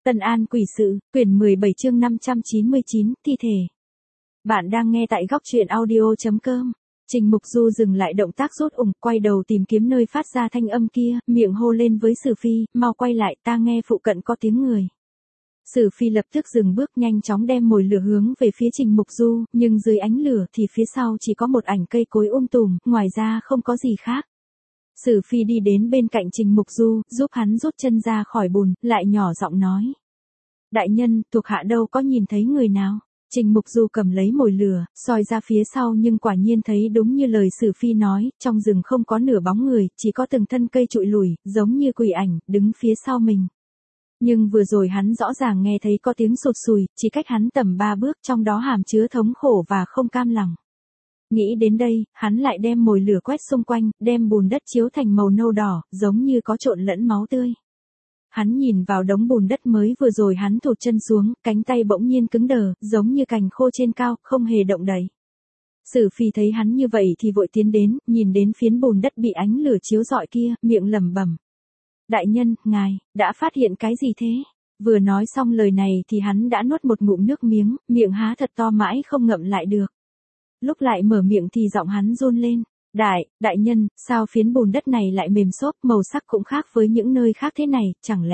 Tân An Quỷ Sự, quyển 17 chương 599, thi thể. Bạn đang nghe tại góc truyện audio.com. Trình Mục Du dừng lại động tác rút quay đầu tìm kiếm nơi phát ra thanh âm kia, miệng hô lên với Sử Phi, mau quay lại, ta nghe phụ cận có tiếng người. Sử Phi lập tức dừng bước, nhanh chóng đem mồi lửa hướng về phía Trình Mục Du, nhưng dưới ánh lửa thì phía sau chỉ có một ảnh cây cối tùm, ngoài ra không có gì khác. Sử Phi đi đến bên cạnh Trình Mục Du, giúp hắn rút chân ra khỏi bùn, lại nhỏ giọng nói. Đại nhân, thuộc hạ đâu có nhìn thấy người nào. Trình Mục Du cầm lấy mồi lửa, soi ra phía sau nhưng quả nhiên thấy đúng như lời Sử Phi nói, trong rừng không có nửa bóng người, chỉ có từng thân cây trụi lủi, giống như quỷ ảnh, đứng phía sau mình. Nhưng vừa rồi hắn rõ ràng nghe thấy có tiếng sụt sùi, chỉ cách hắn tầm 3 bước, trong đó hàm chứa thống khổ và không cam lòng. Nghĩ đến đây, hắn lại đem mồi lửa quét xung quanh, đem bùn đất chiếu thành màu nâu đỏ, giống như có trộn lẫn máu tươi. Hắn nhìn vào đống bùn đất mới vừa rồi hắn thụt chân xuống, cánh tay bỗng nhiên cứng đờ, giống như cành khô trên cao, không hề động đậy. Sử Phi thấy hắn như vậy thì vội tiến đến, nhìn đến phiến bùn đất bị ánh lửa chiếu rọi kia, miệng lẩm bẩm. Đại nhân, ngài, đã phát hiện cái gì thế? Vừa nói xong lời này thì hắn đã nuốt một ngụm nước miếng, miệng há thật to mãi không ngậm lại được. Lúc lại mở miệng thì giọng hắn run lên. Đại nhân, sao phiến bùn đất này lại mềm xốp, màu sắc cũng khác với những nơi khác thế này,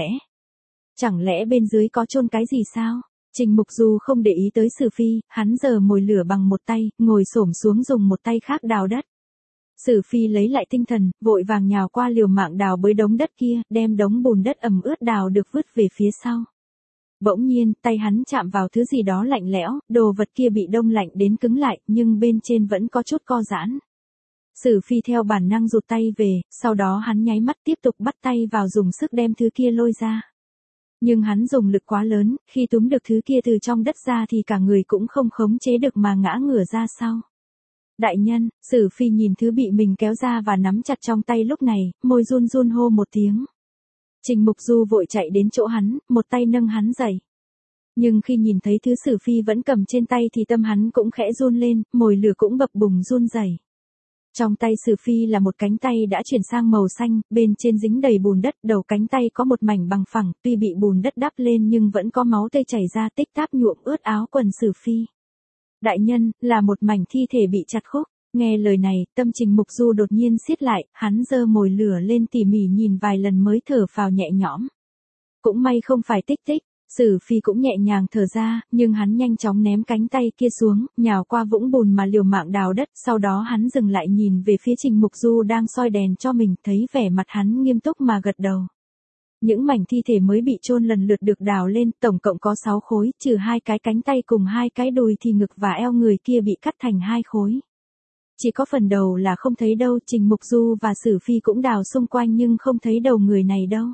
chẳng lẽ bên dưới có chôn cái gì sao? Trình Mục Du không để ý tới Sử Phi, hắn giở mồi lửa bằng một tay, ngồi xổm xuống dùng một tay khác đào đất. Sử Phi lấy lại tinh thần, vội vàng nhào qua liều mạng đào bới đống đất kia, đem đống bùn đất ẩm ướt đào được vứt về phía sau. Bỗng nhiên, tay hắn chạm vào thứ gì đó lạnh lẽo, đồ vật kia bị đông lạnh đến cứng lại, nhưng bên trên vẫn có chút co giãn. Sử Phi theo bản năng rụt tay về, sau đó hắn nháy mắt tiếp tục bắt tay vào dùng sức đem thứ kia lôi ra. Nhưng hắn dùng lực quá lớn, khi túm được thứ kia từ trong đất ra thì cả người cũng không khống chế được mà ngã ngửa ra sau. Đại nhân, Sử Phi nhìn thứ bị mình kéo ra và nắm chặt trong tay lúc này, môi run run hô một tiếng. Trình Mục Du vội chạy đến chỗ hắn, một tay nâng hắn dậy. Nhưng khi nhìn thấy thứ Sử Phi vẫn cầm trên tay thì tâm hắn cũng khẽ run lên, mồi lửa cũng bập bùng run rẩy. Trong tay Sử Phi là một cánh tay đã chuyển sang màu xanh, bên trên dính đầy bùn đất, đầu cánh tay có một mảnh bằng phẳng, tuy bị bùn đất đắp lên nhưng vẫn có máu tươi chảy ra tích táp nhuộm ướt áo quần Sử Phi. Đại nhân, là một mảnh thi thể bị chặt khúc. Nghe lời này, tâm Trình Mục Du đột nhiên siết lại, hắn giơ mồi lửa lên tỉ mỉ nhìn vài lần mới thở phào nhẹ nhõm. Cũng may không phải tích tích. Sử Phi cũng nhẹ nhàng thở ra, nhưng hắn nhanh chóng ném cánh tay kia xuống, nhào qua vũng bùn mà liều mạng đào đất, sau đó hắn dừng lại nhìn về phía Trình Mục Du đang soi đèn cho mình, thấy vẻ mặt hắn nghiêm túc mà gật đầu. Những mảnh thi thể mới bị chôn lần lượt được đào lên, tổng cộng có 6 khối, trừ 2 cái cánh tay cùng 2 cái đùi thì ngực và eo người kia bị cắt thành 2 khối. Chỉ có phần đầu là không thấy đâu, Trình Mục Du và Sử Phi cũng đào xung quanh nhưng không thấy đầu người này đâu.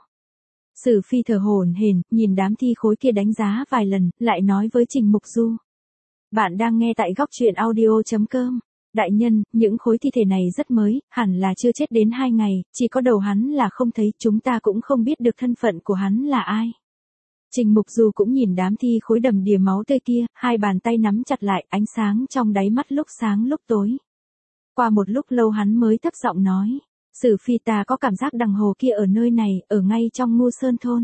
Sử Phi thở hổn hển, nhìn đám thi khối kia đánh giá vài lần, lại nói với Trình Mục Du. Bạn đang nghe tại góc truyện audio.com. Đại nhân, những khối thi thể này rất mới, hẳn là chưa chết đến 2 ngày, chỉ có đầu hắn là không thấy, chúng ta cũng không biết được thân phận của hắn là ai. Trình Mục Du cũng nhìn đám thi khối đầm đìa máu tươi kia, hai bàn tay nắm chặt lại, ánh sáng trong đáy mắt lúc sáng lúc tối. Qua một lúc lâu hắn mới thấp giọng nói. Sử Phi, ta có cảm giác đằng hồ kia ở nơi này, ở ngay trong Ngu Sơn thôn.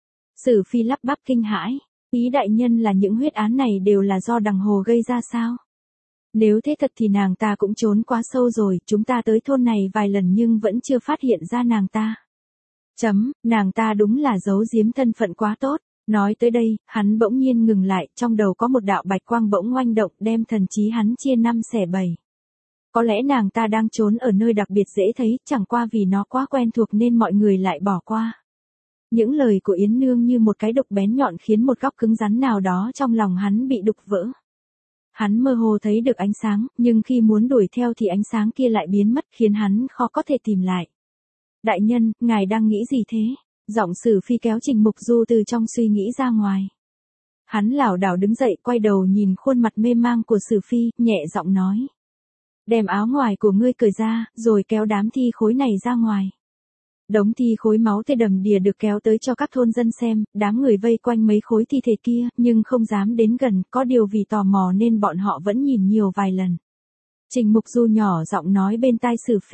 Sử Phi lắp bắp kinh hãi, ý đại nhân là những huyết án này đều là do đằng hồ gây ra sao? Nếu thế thật thì nàng ta cũng trốn quá sâu rồi, chúng ta tới thôn này vài lần nhưng vẫn chưa phát hiện ra nàng ta. Nàng ta đúng là giấu giếm thân phận quá tốt. Nói tới đây, hắn bỗng nhiên ngừng lại, trong đầu có một đạo bạch quang bỗng oanh động đem thần trí hắn chia 5 xẻ 7. Có lẽ nàng ta đang trốn ở nơi đặc biệt dễ thấy, chẳng qua vì nó quá quen thuộc nên mọi người lại bỏ qua. Những lời của Yến Nương như một cái đục bén nhọn khiến một góc cứng rắn nào đó trong lòng hắn bị đục vỡ. Hắn mơ hồ thấy được ánh sáng, nhưng khi muốn đuổi theo thì ánh sáng kia lại biến mất khiến hắn khó có thể tìm lại. Đại nhân, ngài đang nghĩ gì thế? Giọng Sử Phi kéo Trình Mục Du từ trong suy nghĩ ra ngoài. Hắn lảo đảo đứng dậy, quay đầu nhìn khuôn mặt mê mang của Sử Phi, nhẹ giọng nói. Đem áo ngoài của ngươi cởi ra, rồi kéo đám thi khối này ra ngoài. Đống thi khối máu tươi đầm đìa được kéo tới cho các thôn dân xem, đám người vây quanh mấy khối thi thể kia, nhưng không dám đến gần, có điều vì tò mò nên bọn họ vẫn nhìn nhiều vài lần. Trình Mục Du nhỏ giọng nói bên tai Sử Phi,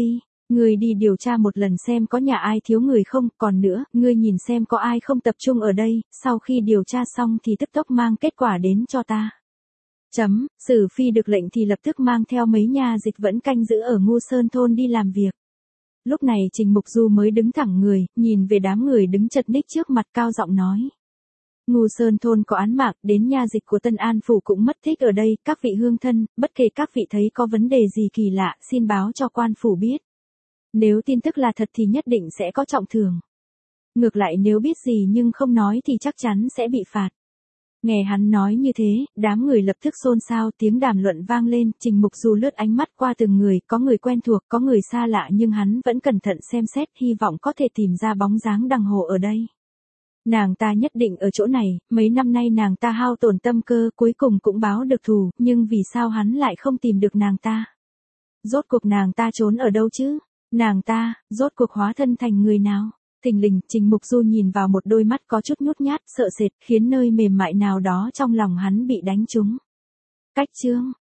Ngươi đi điều tra một lần xem có nhà ai thiếu người không, còn nữa, ngươi nhìn xem có ai không tập trung ở đây, sau khi điều tra xong thì tức tốc mang kết quả đến cho ta. Sử Phi được lệnh thì lập tức mang theo mấy nha dịch vẫn canh giữ ở Ngu Sơn thôn đi làm việc. Lúc này Trình Mục Du mới đứng thẳng người, nhìn về đám người đứng chật ních trước mặt cao giọng nói. Ngu Sơn thôn có án mạng, đến nha dịch của Tân An phủ cũng mất tích ở đây, các vị hương thân, bất kể các vị thấy có vấn đề gì kỳ lạ, xin báo cho quan phủ biết. Nếu tin tức là thật thì nhất định sẽ có trọng thưởng. Ngược lại nếu biết gì nhưng không nói thì chắc chắn sẽ bị phạt. Nghe hắn nói như thế, đám người lập tức xôn xao, tiếng đàm luận vang lên, Trình Mục Du lướt ánh mắt qua từng người, có người quen thuộc, có người xa lạ nhưng hắn vẫn cẩn thận xem xét, hy vọng có thể tìm ra bóng dáng Đằng Hồ ở đây. Nàng ta nhất định ở chỗ này, mấy năm nay nàng ta hao tổn tâm cơ, cuối cùng cũng báo được thù, nhưng vì sao hắn lại không tìm được nàng ta? Rốt cuộc nàng ta trốn ở đâu chứ? Nàng ta, rốt cuộc hóa thân thành người nào? Thình lình, Trình Mục Du nhìn vào một đôi mắt có chút nhút nhát, sợ sệt, khiến nơi mềm mại nào đó trong lòng hắn bị đánh trúng. Cách chương